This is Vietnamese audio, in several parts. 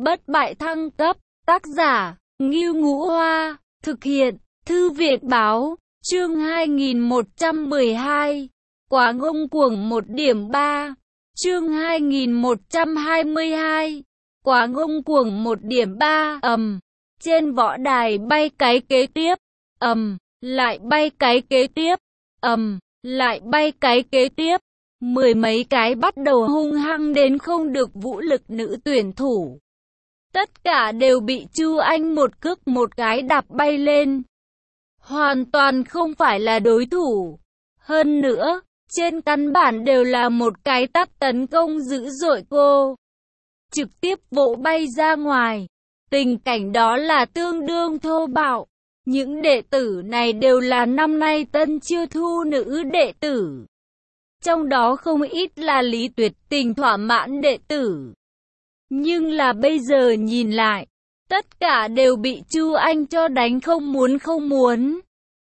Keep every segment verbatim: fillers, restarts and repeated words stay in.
bất bại thăng cấp, tác giả, Ngưu Ngũ Hoa, thực hiện, Thư viện Báo, chương hai nghìn một trăm mười hai, quá ngông cuồng một điểm ba, chương hai nghìn một trăm hai mươi hai, quá ngông cuồng một điểm ba, ầm, trên võ đài bay cái kế tiếp, ầm, lại bay cái kế tiếp, ầm, lại bay cái kế tiếp. Mười mấy cái bắt đầu hung hăng đến không được vũ lực nữ tuyển thủ. Tất cả đều bị Chu Anh một cước một cái đạp bay lên. Hoàn toàn không phải là đối thủ. Hơn nữa, trên căn bản đều là một cái tát tấn công dữ dội cô. Trực tiếp vỗ bay ra ngoài. Tình cảnh đó là tương đương thô bạo. Những đệ tử này đều là năm nay tân chiêu thu nữ đệ tử. Trong đó không ít là Lý Tuyệt Tình thỏa mãn đệ tử. Nhưng là bây giờ nhìn lại, tất cả đều bị Chu Anh cho đánh không muốn không muốn.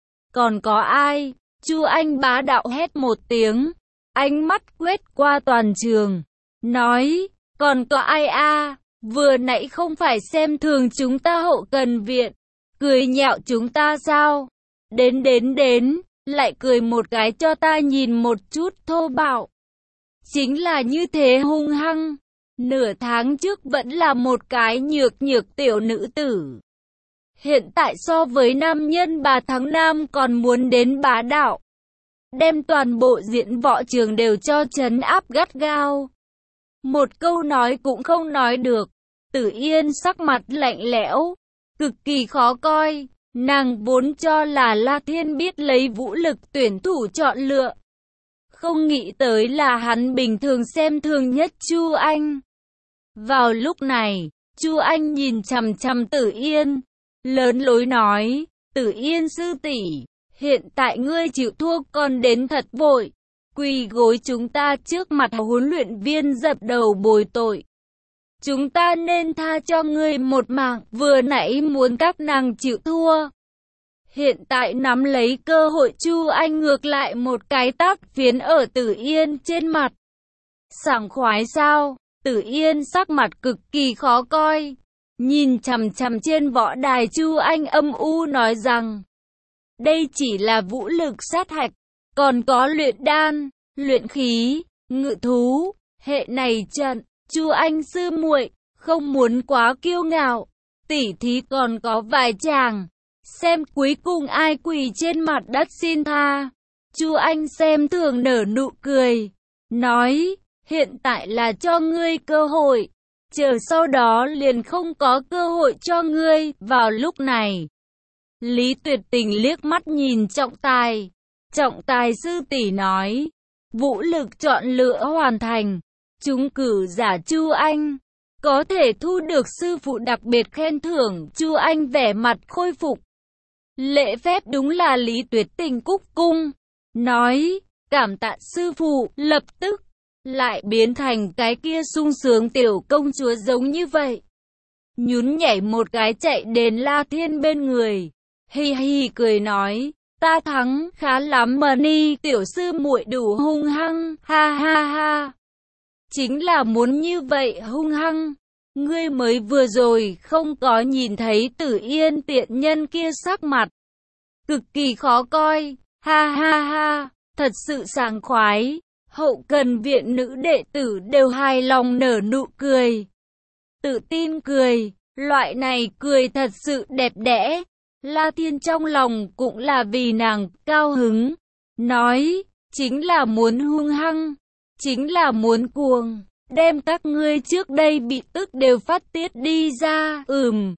Còn có ai? Chu Anh bá đạo hét một tiếng, ánh mắt quét qua toàn trường, nói, còn có ai a? Vừa nãy không phải xem thường chúng ta hậu cần viện, cười nhạo chúng ta sao? Đến đến đến, lại cười một cái cho ta nhìn một chút thô bạo. Chính là như thế hung hăng. Nửa tháng trước vẫn là một cái nhược nhược tiểu nữ tử. Hiện tại so với nam nhân bà Thắng Nam còn muốn đến bá đạo. Đem toàn bộ diễn võ trường đều cho trấn áp gắt gao. Một câu nói cũng không nói được. Tử Yên sắc mặt lạnh lẽo, cực kỳ khó coi. Nàng vốn cho là La Thiên biết lấy vũ lực tuyển thủ chọn lựa. Không nghĩ tới là hắn bình thường xem thường nhất Chu Anh. Vào lúc này, Chu Anh nhìn chằm chằm Tử Yên, lớn lối nói, Tử Yên sư tỷ, hiện tại ngươi chịu thua còn đến thật vội, quỳ gối chúng ta trước mặt huấn luyện viên dập đầu bồi tội. Chúng ta nên tha cho ngươi một mạng, vừa nãy muốn các nàng chịu thua. Hiện tại nắm lấy cơ hội Chu Anh ngược lại một cái tát phiến ở Tử Yên trên mặt. Sảng khoái sao? Tử Yên sắc mặt cực kỳ khó coi. Nhìn chằm chằm trên võ đài Chu Anh âm u nói rằng, đây chỉ là vũ lực sát hạch, còn có luyện đan, luyện khí, ngự thú, hệ này trận. Chu Anh sư muội, không muốn quá kiêu ngạo, tỉ thí còn có vài chàng, xem cuối cùng ai quỳ trên mặt đất xin tha. Chu Anh xem thường nở nụ cười, nói, hiện tại là cho ngươi cơ hội, chờ sau đó liền không có cơ hội cho ngươi. Vào lúc này, Lý Tuyệt Tình liếc mắt nhìn Trọng Tài, Trọng Tài sư tỷ nói, vũ lực chọn lựa hoàn thành. Chúng cử giả Chu Anh có thể thu được sư phụ đặc biệt khen thưởng. Chu Anh vẻ mặt khôi phục, lễ phép đúng là Lý Tuyệt Tình cúc cung, nói, cảm tạ sư phụ, lập tức lại biến thành cái kia sung sướng tiểu công chúa giống như vậy. Nhún nhảy một cái chạy đến La Thiên bên người, hi hi cười nói, ta thắng, khá lắm mà ni, tiểu sư muội đủ hung hăng, ha ha ha. Chính là muốn như vậy hung hăng. Ngươi mới vừa rồi không có nhìn thấy Tử Yên tiện nhân kia sắc mặt cực kỳ khó coi, ha ha ha, thật sự sảng khoái. Hậu cần viện nữ đệ tử đều hài lòng nở nụ cười, tự tin cười, loại này cười thật sự đẹp đẽ. La Thiên trong lòng cũng là vì nàng cao hứng, nói, chính là muốn hung hăng, chính là muốn cuồng, đem các ngươi trước đây bị tức đều phát tiết đi ra. Ừm.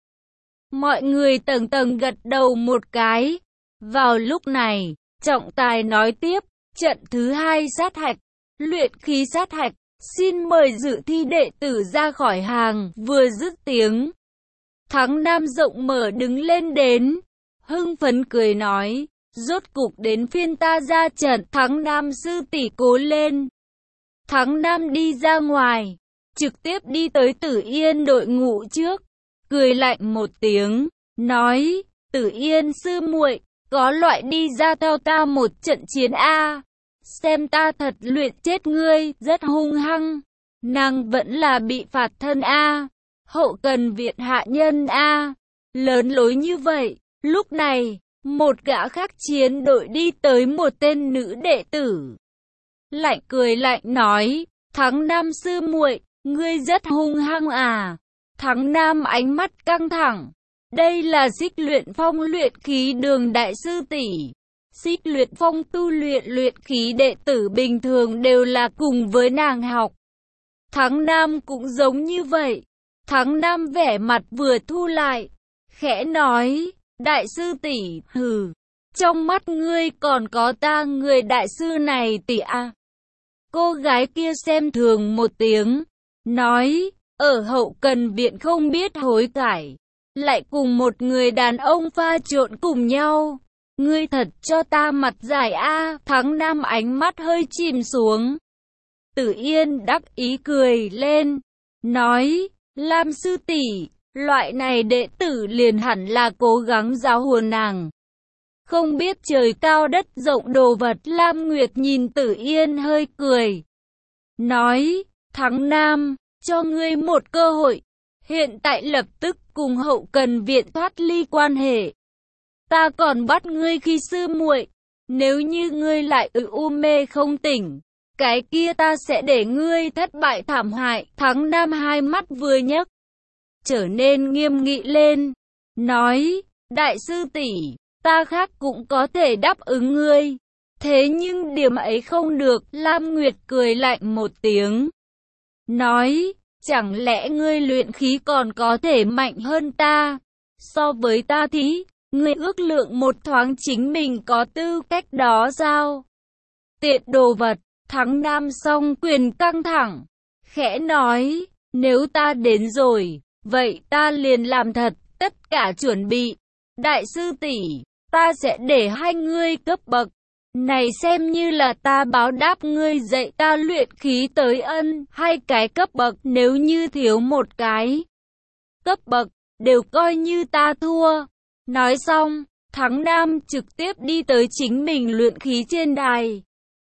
Mọi người tầng tầng gật đầu một cái. Vào lúc này, Trọng Tài nói tiếp, trận thứ hai sát hạch, luyện khí sát hạch, xin mời dự thi đệ tử ra khỏi hàng. Vừa dứt tiếng, Thắng Nam rộng mở đứng lên đến, hưng phấn cười nói, rốt cục đến phiên ta ra trận. Thắng Nam sư tỷ cố lên. Thắng Nam đi ra ngoài, trực tiếp đi tới Tử Yên đội ngũ trước, cười lạnh một tiếng, nói, Tử Yên sư muội, có loại đi ra theo ta một trận chiến a, xem ta thật luyện chết ngươi, rất hung hăng. Nàng vẫn là bị phạt thân a. hậu cần viện hạ nhân a, lớn lối như vậy. Lúc này, một gã khác chiến đội đi tới một tên nữ đệ tử. Lạnh cười lạnh nói, Thắng Nam sư muội, ngươi rất hung hăng à. Thắng Nam ánh mắt căng thẳng. Đây là Xích Luyện Phong luyện khí đường đại sư tỷ. Xích Luyện Phong tu luyện luyện khí đệ tử bình thường đều là cùng với nàng học. Thắng Nam cũng giống như vậy. Thắng Nam vẻ mặt vừa thu lại, khẽ nói, đại sư tỷ, hừ, trong mắt ngươi còn có ta người đại sư này tỷ a. Cô gái kia xem thường một tiếng, nói, ở hậu cần viện không biết hối cải, lại cùng một người đàn ông pha trộn cùng nhau. Ngươi thật cho ta mặt dài a. Thắng Nam ánh mắt hơi chìm xuống. Tử Yên đắc ý cười lên, nói, Lam sư tỷ, loại này đệ tử liền hẳn là cố gắng giáo huấn nàng. Không biết trời cao đất rộng đồ vật. Lam Nguyệt nhìn Tử Yên hơi cười, nói, Thắng Nam, cho ngươi một cơ hội, hiện tại lập tức cùng hậu cần viện thoát ly quan hệ. Ta còn bắt ngươi khi sư muội, nếu như ngươi lại ư u mê không tỉnh, cái kia ta sẽ để ngươi thất bại thảm hại. Thắng Nam hai mắt vừa nhấc, trở nên nghiêm nghị lên, nói, đại sư tỷ, ta khác cũng có thể đáp ứng ngươi, thế nhưng điểm ấy không được. Lam Nguyệt cười lạnh một tiếng, nói, chẳng lẽ ngươi luyện khí còn có thể mạnh hơn ta? So với ta thì, ngươi ước lượng một thoáng chính mình có tư cách đó sao? Tiện đồ vật. Thắng Nam song quyền căng thẳng, khẽ nói, nếu ta đến rồi, vậy ta liền làm thật, tất cả chuẩn bị. Đại sư tỷ, ta sẽ để hai ngươi cấp bậc này xem như là ta báo đáp ngươi dạy ta luyện khí tới ân. Hai cái cấp bậc, nếu như thiếu một cái cấp bậc, đều coi như ta thua. Nói xong, Thắng Nam trực tiếp đi tới chính mình luyện khí trên đài.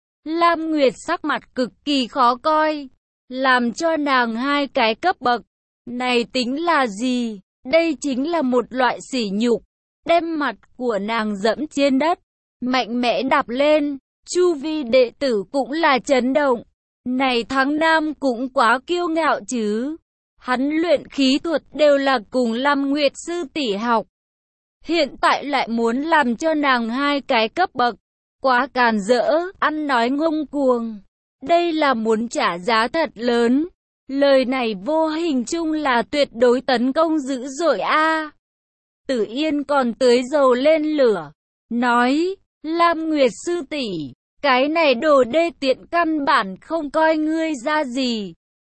Lam Nguyệt sắc mặt cực kỳ khó coi, làm cho nàng hai cái cấp bậc này tính là gì? Đây chính là một loại sỉ nhục, đem mặt của nàng dẫm trên đất, mạnh mẽ đạp lên. Chu vi đệ tử cũng là chấn động. Này Thắng Nam cũng quá kiêu ngạo chứ. Hắn luyện khí thuật đều là cùng Lam Nguyệt sư tỷ học, hiện tại lại muốn làm cho nàng hai cái cấp bậc, quá càn rỡ, ăn nói ngông cuồng. Đây là muốn trả giá thật lớn. Lời này vô hình chung là tuyệt đối tấn công dữ dội a. Tử Yên còn tưới dầu lên lửa, nói, Lam Nguyệt sư tỷ, cái này đồ đê tiện căn bản không coi ngươi ra gì.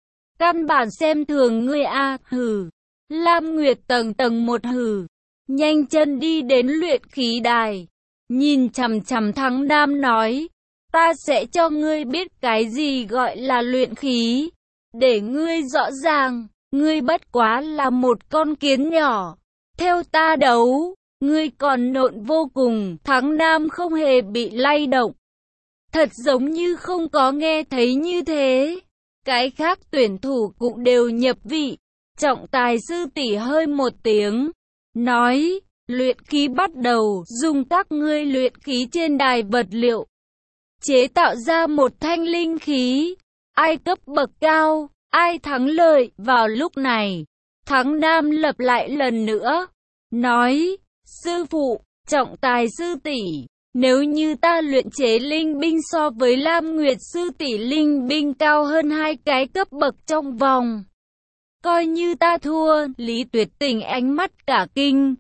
Căn bản xem thường ngươi a, hừ. Lam Nguyệt tầng tầng một hừ, nhanh chân đi đến luyện khí đài, nhìn chằm chằm Thắng Nam nói, ta sẽ cho ngươi biết cái gì gọi là luyện khí, để ngươi rõ ràng, ngươi bất quá là một con kiến nhỏ, theo ta đấu, ngươi còn nộn vô cùng. Thắng Nam không hề bị lay động, thật giống như không có nghe thấy như thế. Cái khác tuyển thủ cũng đều nhập vị. Trọng tài sư tỷ hơi một tiếng, nói, luyện khí bắt đầu, dùng các ngươi luyện khí trên đài vật liệu, chế tạo ra một thanh linh khí, ai cấp bậc cao, ai thắng lợi. Vào lúc này, Thắng Nam lặp lại lần nữa, nói, sư phụ, trọng tài sư tỷ, nếu như ta luyện chế linh binh so với Lam Nguyệt sư tỷ linh binh cao hơn hai cái cấp bậc trong vòng, coi như ta thua. Lý Tuyệt Tình ánh mắt cả kinh,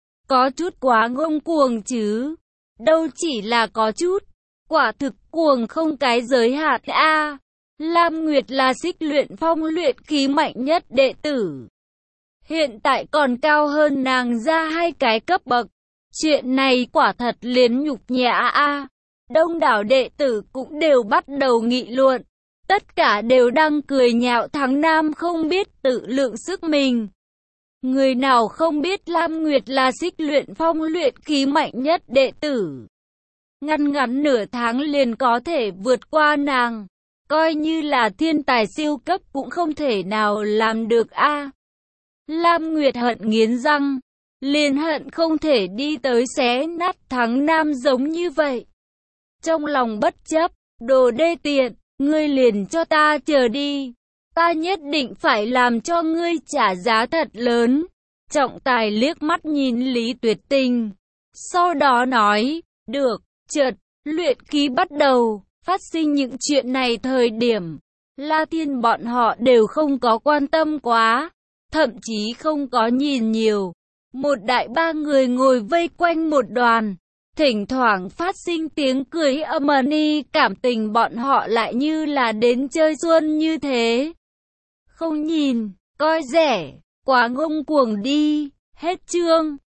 có chút quá ngông cuồng chứ, đâu chỉ là có chút, quả thực cuồng không cái giới hạn a. Lam Nguyệt là Xích Luyện Phong luyện khí mạnh nhất đệ tử, hiện tại còn cao hơn nàng ra hai cái cấp bậc. Chuyện này quả thật liền nhục nhã a. Đông đảo đệ tử cũng đều bắt đầu nghị luận, tất cả đều đang cười nhạo Thắng Nam không biết tự lượng sức mình. Người nào không biết Lam Nguyệt là Xích Luyện Phong luyện khí mạnh nhất đệ tử, ngăn ngắn nửa tháng liền có thể vượt qua nàng, coi như là thiên tài siêu cấp cũng không thể nào làm được a. Lam Nguyệt hận nghiến răng, liền hận không thể đi tới xé nát Thắng Nam giống như vậy. Trong lòng bất chấp, đồ đê tiện, ngươi liền cho ta chờ đi. Ta nhất định phải làm cho ngươi trả giá thật lớn. Trọng Tài liếc mắt nhìn Lý Tuyệt Tình, sau đó nói, được, chợt, luyện khí bắt đầu, phát sinh những chuyện này thời điểm. La Thiên bọn họ đều không có quan tâm quá, thậm chí không có nhìn nhiều. Một đại ba người ngồi vây quanh một đoàn, thỉnh thoảng phát sinh tiếng cười âm ĩ, cảm tình bọn họ lại như là đến chơi xuân như thế. Không nhìn, coi rẻ, quá ngông cuồng đi, hết chương.